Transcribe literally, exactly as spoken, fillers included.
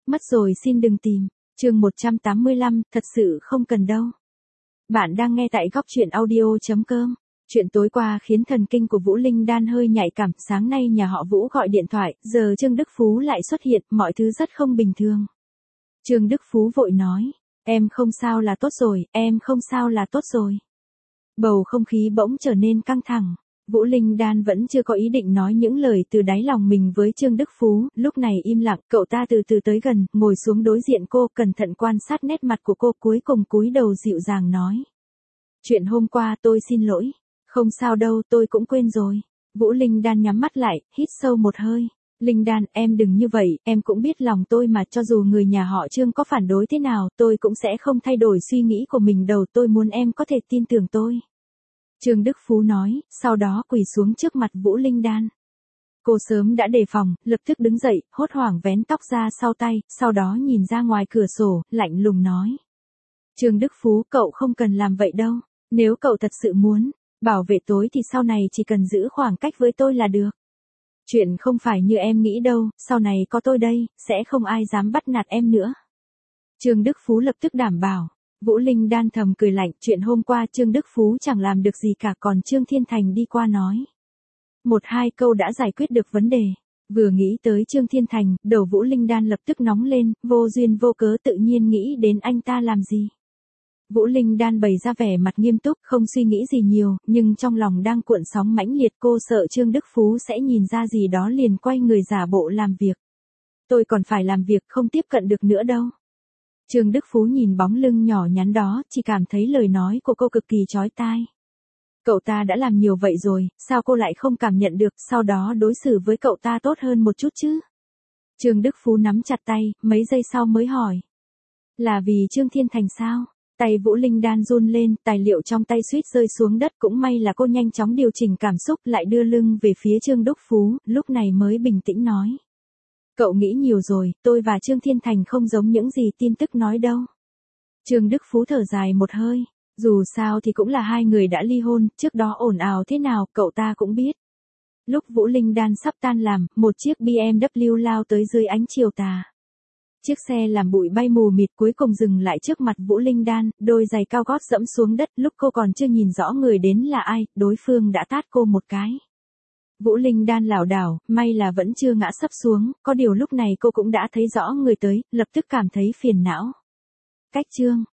Mất rồi xin đừng tìm. Chương một trăm tám mươi lăm, thật sự không cần đâu. Bạn đang nghe tại góc truyện audio chấm com. Chuyện tối qua khiến thần kinh của Vũ Linh Đan hơi nhạy cảm, sáng nay nhà họ Vũ gọi điện thoại, giờ Trương Đức Phú lại xuất hiện, mọi thứ rất không bình thường. Trương Đức Phú vội nói, em không sao là tốt rồi, em không sao là tốt rồi. Bầu không khí bỗng trở nên căng thẳng. Vũ Linh Đan vẫn chưa có ý định nói những lời từ đáy lòng mình với Trương Đức Phú, lúc này im lặng, cậu ta từ từ tới gần, ngồi xuống đối diện cô, cẩn thận quan sát nét mặt của cô, cuối cùng cúi đầu dịu dàng nói. Chuyện hôm qua tôi xin lỗi. Không sao đâu, tôi cũng quên rồi. Vũ Linh Đan nhắm mắt lại, hít sâu một hơi. Linh Đan, em đừng như vậy, em cũng biết lòng tôi mà, cho dù người nhà họ Trương có phản đối thế nào, tôi cũng sẽ không thay đổi suy nghĩ của mình đâu, tôi muốn em có thể tin tưởng tôi. Trương Đức Phú nói, sau đó quỳ xuống trước mặt Vũ Linh Đan. Cô sớm đã đề phòng, lập tức đứng dậy, hốt hoảng vén tóc ra sau tay, sau đó nhìn ra ngoài cửa sổ, lạnh lùng nói. Trương Đức Phú, cậu không cần làm vậy đâu. Nếu cậu thật sự muốn bảo vệ tôi thì sau này chỉ cần giữ khoảng cách với tôi là được. Chuyện không phải như em nghĩ đâu, sau này có tôi đây, sẽ không ai dám bắt nạt em nữa. Trương Đức Phú lập tức đảm bảo. Vũ Linh Đan thầm cười lạnh, chuyện hôm qua Trương Đức Phú chẳng làm được gì cả, còn Trương Thiên Thành đi qua nói. Một hai câu đã giải quyết được vấn đề. Vừa nghĩ tới Trương Thiên Thành, đầu Vũ Linh Đan lập tức nóng lên, vô duyên vô cớ tự nhiên nghĩ đến anh ta làm gì. Vũ Linh Đan bày ra vẻ mặt nghiêm túc, không suy nghĩ gì nhiều, nhưng trong lòng đang cuộn sóng mãnh liệt, cô sợ Trương Đức Phú sẽ nhìn ra gì đó liền quay người giả bộ làm việc. Tôi còn phải làm việc, không tiếp cận được nữa đâu. Trương Đức Phú nhìn bóng lưng nhỏ nhắn đó, chỉ cảm thấy lời nói của cô cực kỳ chói tai. Cậu ta đã làm nhiều vậy rồi, sao cô lại không cảm nhận được, sau đó đối xử với cậu ta tốt hơn một chút chứ? Trương Đức Phú nắm chặt tay, mấy giây sau mới hỏi. Là vì Trương Thiên Thành sao? Tay Vũ Linh Đan run lên, tài liệu trong tay suýt rơi xuống đất, cũng may là cô nhanh chóng điều chỉnh cảm xúc, lại đưa lưng về phía Trương Đức Phú, lúc này mới bình tĩnh nói. Cậu nghĩ nhiều rồi, tôi và Trương Thiên Thành không giống những gì tin tức nói đâu. Trương Đức Phú thở dài một hơi, dù sao thì cũng là hai người đã ly hôn, trước đó ồn ào thế nào, cậu ta cũng biết. Lúc Vũ Linh Đan sắp tan làm, một chiếc bê em vê lao tới dưới ánh chiều tà. Chiếc xe làm bụi bay mù mịt, cuối cùng dừng lại trước mặt Vũ Linh Đan, đôi giày cao gót dẫm xuống đất, lúc cô còn chưa nhìn rõ người đến là ai, đối phương đã tát cô một cái. Vũ Linh Đan lảo đảo, may là vẫn chưa ngã sấp xuống, có điều lúc này cô cũng đã thấy rõ người tới, lập tức cảm thấy phiền não. Cách Trương